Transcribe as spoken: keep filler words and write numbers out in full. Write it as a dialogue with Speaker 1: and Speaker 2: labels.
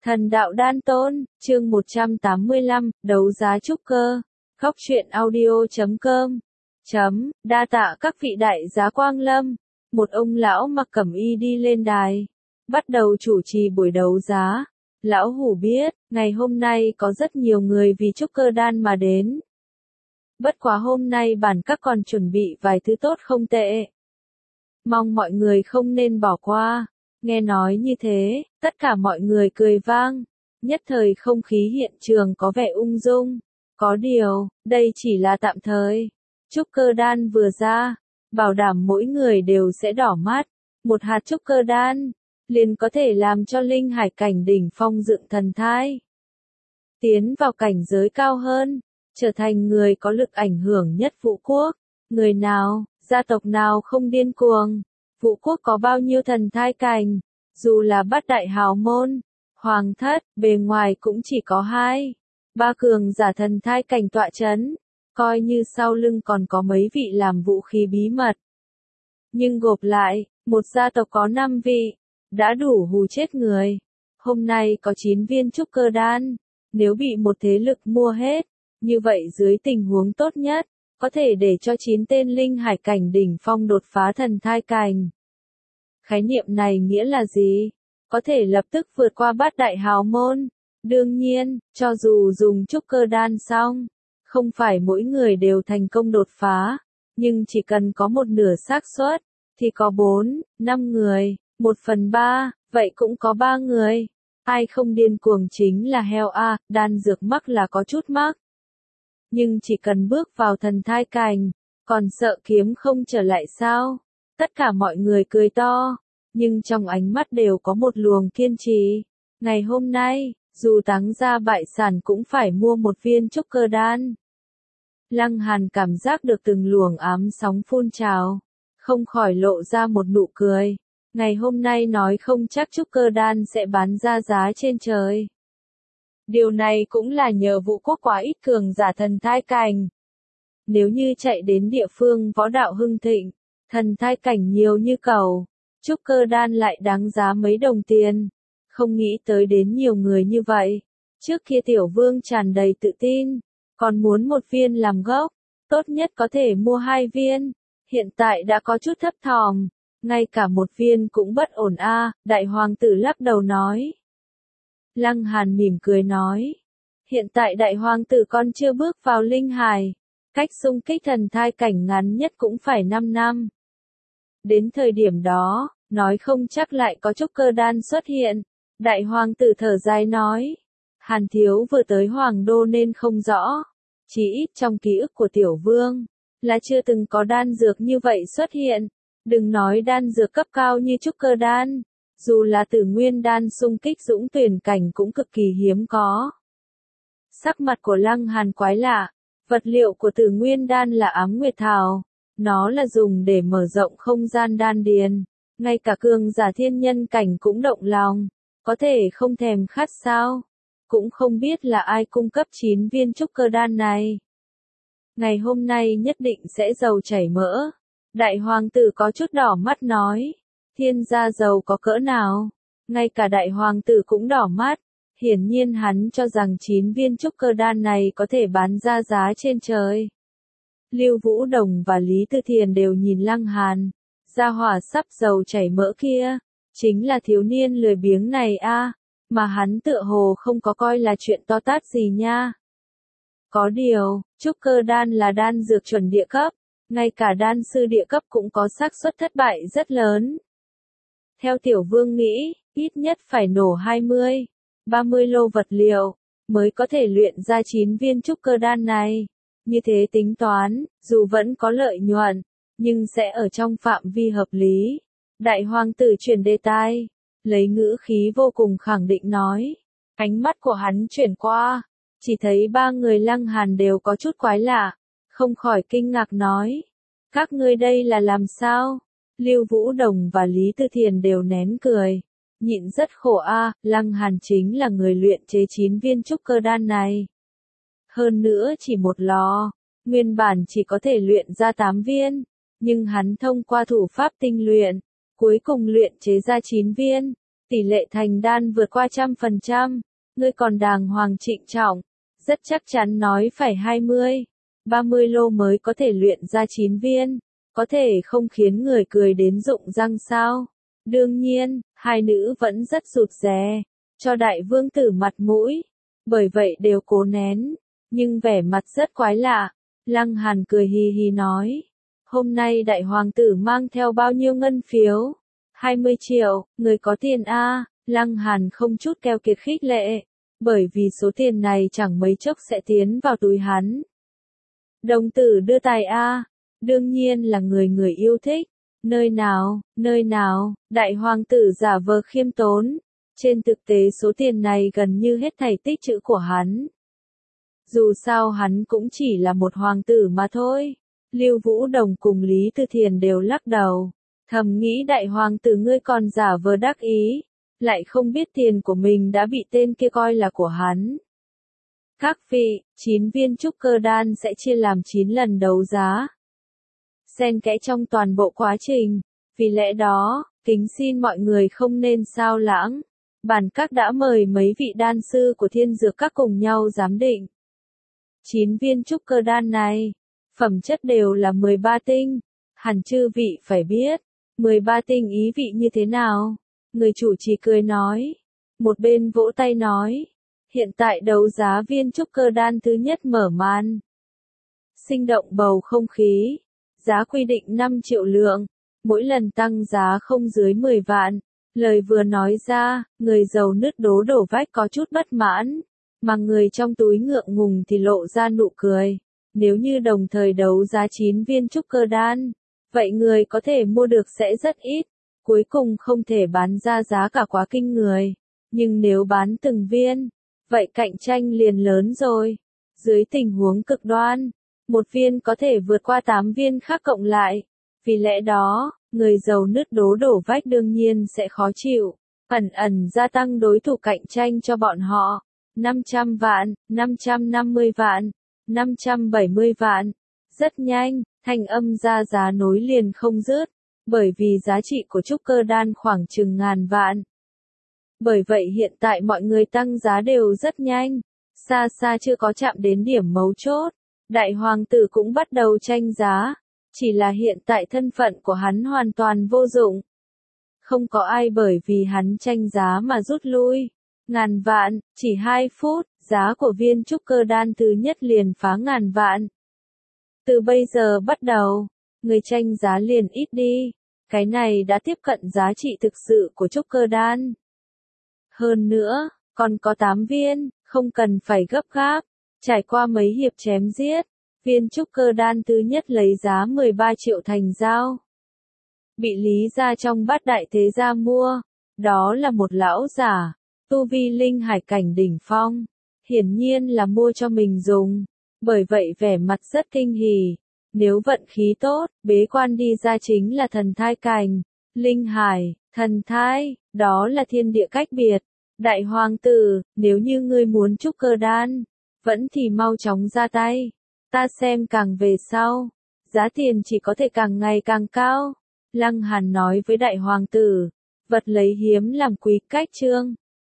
Speaker 1: Thần đạo đan tôn, chương một trăm tám mươi lăm, đấu giá trúc cơ. Góc truyện audio chấm com. Chấm, đa tạ các vị đại giá quang lâm. Một ông lão mặc cẩm y đi lên đài, bắt đầu chủ trì buổi đấu giá. Lão hủ biết, ngày hôm nay có rất nhiều người vì trúc cơ đan mà đến. Bất quá hôm nay bản các còn chuẩn bị vài thứ tốt không tệ. Mong mọi người không nên bỏ qua. Nghe nói như thế, tất cả mọi người cười vang. Nhất thời không khí hiện trường có vẻ ung dung. Có điều, đây chỉ là tạm thời. Trúc cơ đan vừa ra, bảo đảm mỗi người đều sẽ đỏ mắt. Một hạt trúc cơ đan, liền có thể làm cho linh hải cảnh đỉnh phong dựng thần thai. Tiến vào cảnh giới cao hơn, trở thành người có lực ảnh hưởng nhất Vũ Quốc. Người nào, gia tộc nào không điên cuồng. Vũ Quốc có bao nhiêu thần thai cảnh, dù là bát đại hào môn, hoàng thất, bề ngoài cũng chỉ có hai, ba cường giả thần thai cảnh tọa chấn, coi như sau lưng còn có mấy vị làm vũ khí bí mật. Nhưng gộp lại, một gia tộc có năm vị, đã đủ hù chết người. Hôm nay có chín viên trúc cơ đan, nếu bị một thế lực mua hết, như vậy dưới tình huống tốt nhất, có thể để cho chín tên linh hải cảnh đỉnh phong đột phá thần thai cảnh. Khái niệm này nghĩa là gì? Có thể lập tức vượt qua bát đại hào môn. Đương nhiên, cho dù dùng trúc cơ đan xong, không phải mỗi người đều thành công đột phá, nhưng chỉ cần có một nửa xác suất, thì có bốn, năm người, một phần ba, vậy cũng có ba người. Ai không điên cuồng chính là heo a, đan dược mắc là có chút mắc. Nhưng chỉ cần bước vào thần thai cảnh, còn sợ kiếm không trở lại sao? Tất cả mọi người cười to, nhưng trong ánh mắt đều có một luồng kiên trì. Ngày hôm nay, dù táng ra bại sản cũng phải mua một viên trúc cơ đan. Lăng Hàn cảm giác được từng luồng ám sóng phun trào, không khỏi lộ ra một nụ cười. Ngày hôm nay nói không chắc trúc cơ đan sẽ bán ra giá trên trời. Điều này cũng là nhờ Vũ Quốc quá ít cường giả thần thai cảnh. Nếu như chạy đến địa phương võ đạo hưng thịnh, thần thai cảnh nhiều như cầu, trúc cơ đan lại đáng giá mấy đồng tiền. Không nghĩ tới đến nhiều người như vậy. Trước kia Tiểu Vương tràn đầy tự tin, còn muốn một viên làm gốc, tốt nhất có thể mua hai viên. Hiện tại đã có chút thấp thỏm, ngay cả một viên cũng bất ổn a. Đại hoàng tử lắc đầu nói. Lăng Hàn mỉm cười nói, hiện tại đại hoàng tử còn chưa bước vào linh hải, cách xung kích thần thai cảnh ngắn nhất cũng phải năm năm. Đến thời điểm đó, nói không chắc lại có trúc cơ đan xuất hiện. Đại hoàng tử thở dài nói, Hàn thiếu vừa tới hoàng đô nên không rõ, chỉ ít trong ký ức của tiểu vương, là chưa từng có đan dược như vậy xuất hiện. Đừng nói đan dược cấp cao như trúc cơ đan, dù là tử nguyên đan xung kích dũng tuyển cảnh cũng cực kỳ hiếm có. Sắc mặt của Lăng Hàn quái lạ, vật liệu của tử nguyên đan là ám nguyệt thảo, nó là dùng để mở rộng không gian đan điền, ngay cả cường giả thiên nhân cảnh cũng động lòng, có thể không thèm khát sao? Cũng không biết là ai cung cấp chín viên trúc cơ đan này. Ngày hôm nay nhất định sẽ giàu chảy mỡ. Đại hoàng tử có chút đỏ mắt nói, thiên gia giàu có cỡ nào? Ngay cả đại hoàng tử cũng đỏ mắt. Hiển nhiên hắn cho rằng chín viên trúc cơ đan này có thể bán ra giá trên trời. Lưu Vũ Đồng và Lý Tư Thiền đều nhìn Lăng Hàn. Gia hỏa sắp giàu chảy mỡ kia, chính là thiếu niên lười biếng này a, mà hắn tựa hồ không có coi là chuyện to tát gì nha. Có điều, trúc cơ đan là đan dược chuẩn địa cấp, ngay cả đan sư địa cấp cũng có xác suất thất bại rất lớn. Theo tiểu vương nghĩ, ít nhất phải nổ hai mươi, ba mươi lô vật liệu, mới có thể luyện ra chín viên trúc cơ đan này. Như thế tính toán, dù vẫn có lợi nhuận, nhưng sẽ ở trong phạm vi hợp lý. Đại hoàng tử chuyển đề tài, lấy ngữ khí vô cùng khẳng định nói. Ánh mắt của hắn chuyển qua, chỉ thấy ba người Lăng Hàn đều có chút quái lạ, không khỏi kinh ngạc nói. Các ngươi đây là làm sao? Lưu Vũ Đồng và Lý Tư Thiền đều nén cười. Nhịn rất khổ a, Lăng Hàn chính là người luyện chế chín viên trúc cơ đan này. Hơn nữa chỉ một lò, nguyên bản chỉ có thể luyện ra tám viên, nhưng hắn thông qua thủ pháp tinh luyện, cuối cùng luyện chế ra chín viên. tỷ lệ thành đan vượt qua trăm phần trăm, ngươi còn đàng hoàng trịnh trọng, rất chắc chắn nói phải hai mươi, ba mươi lô mới có thể luyện ra chín viên, có thể không khiến người cười đến rụng răng sao? Đương nhiên, hai nữ vẫn rất rụt rè, cho đại vương tử mặt mũi, bởi vậy đều cố nén, nhưng vẻ mặt rất quái lạ. Lăng Hàn cười hì hì nói, hôm nay đại hoàng tử mang theo bao nhiêu ngân phiếu? hai mươi triệu, người có tiền a? Lăng Hàn không chút keo kiệt khích lệ, bởi vì số tiền này chẳng mấy chốc sẽ tiến vào túi hắn. Đồng tử đưa tài a, đương nhiên là người người yêu thích. Nơi nào, nơi nào, đại hoàng tử giả vờ khiêm tốn. Trên thực tế số tiền này gần như hết thảy tích trữ của hắn. Dù sao hắn cũng chỉ là một hoàng tử mà thôi. Lưu Vũ Đồng cùng Lý Tư Thiền đều lắc đầu. Thầm nghĩ đại hoàng tử ngươi còn giả vờ đắc ý. Lại không biết tiền của mình đã bị tên kia coi là của hắn. Các vị, chín viên trúc cơ đan sẽ chia làm chín lần đấu giá. Xen kẽ trong toàn bộ quá trình. Vì lẽ đó, kính xin mọi người không nên sao lãng. Bản các đã mời mấy vị đan sư của thiên dược các cùng nhau giám định. chín viên trúc cơ đan này, phẩm chất đều là mười ba tinh. Hẳn chư vị phải biết, mười ba tinh ý vị như thế nào? Người chủ trì cười nói. Một bên vỗ tay nói. Hiện tại đấu giá viên trúc cơ đan thứ nhất mở màn. Sinh động bầu không khí. Giá quy định năm triệu lượng. Mỗi lần tăng giá không dưới mười vạn. Lời vừa nói ra, người giàu nứt đố đổ vách có chút bất mãn. Mà người trong túi ngượng ngùng thì lộ ra nụ cười. Nếu như đồng thời đấu giá chín viên trúc cơ đan, vậy người có thể mua được sẽ rất ít. Cuối cùng không thể bán ra giá cả quá kinh người. Nhưng nếu bán từng viên, vậy cạnh tranh liền lớn rồi. Dưới tình huống cực đoan, một viên có thể vượt qua tám viên khác cộng lại. Vì lẽ đó, người giàu nứt đố đổ vách đương nhiên sẽ khó chịu. Ẩn ẩn gia tăng đối thủ cạnh tranh cho bọn họ. năm trăm vạn, năm trăm năm mươi vạn, năm trăm bảy mươi vạn. Rất nhanh, thanh âm ra giá nối liền không dứt. Bởi vì giá trị của trúc cơ đan khoảng chừng ngàn vạn. Bởi vậy hiện tại mọi người tăng giá đều rất nhanh. Xa xa chưa có chạm đến điểm mấu chốt. Đại hoàng tử cũng bắt đầu tranh giá. Chỉ là hiện tại thân phận của hắn hoàn toàn vô dụng. Không có ai bởi vì hắn tranh giá mà rút lui. Ngàn vạn, chỉ hai phút, giá của viên trúc cơ đan thứ nhất liền phá ngàn vạn. Từ bây giờ bắt đầu, người tranh giá liền ít đi. Cái này đã tiếp cận giá trị thực sự của trúc cơ đan. Hơn nữa, còn có tám viên, không cần phải gấp gáp. Trải qua mấy hiệp chém giết, viên trúc cơ đan thứ nhất lấy giá mười ba triệu thành giao. Bị Lý gia trong bát đại thế gia mua. Đó là một lão giả, tu vi linh hải cảnh đỉnh phong. Hiển nhiên là mua cho mình dùng. Bởi vậy vẻ mặt rất kinh hỉ. Nếu vận khí tốt, bế quan đi ra chính là thần thai cảnh. Linh hải, thần thai, đó là thiên địa cách biệt. Đại hoàng tử, nếu như ngươi muốn trúc cơ đan, vẫn thì mau chóng ra tay. Ta xem càng về sau, giá tiền chỉ có thể càng ngày càng cao. Lăng Hàn nói với đại hoàng tử, vật lấy hiếm làm quý cách trương.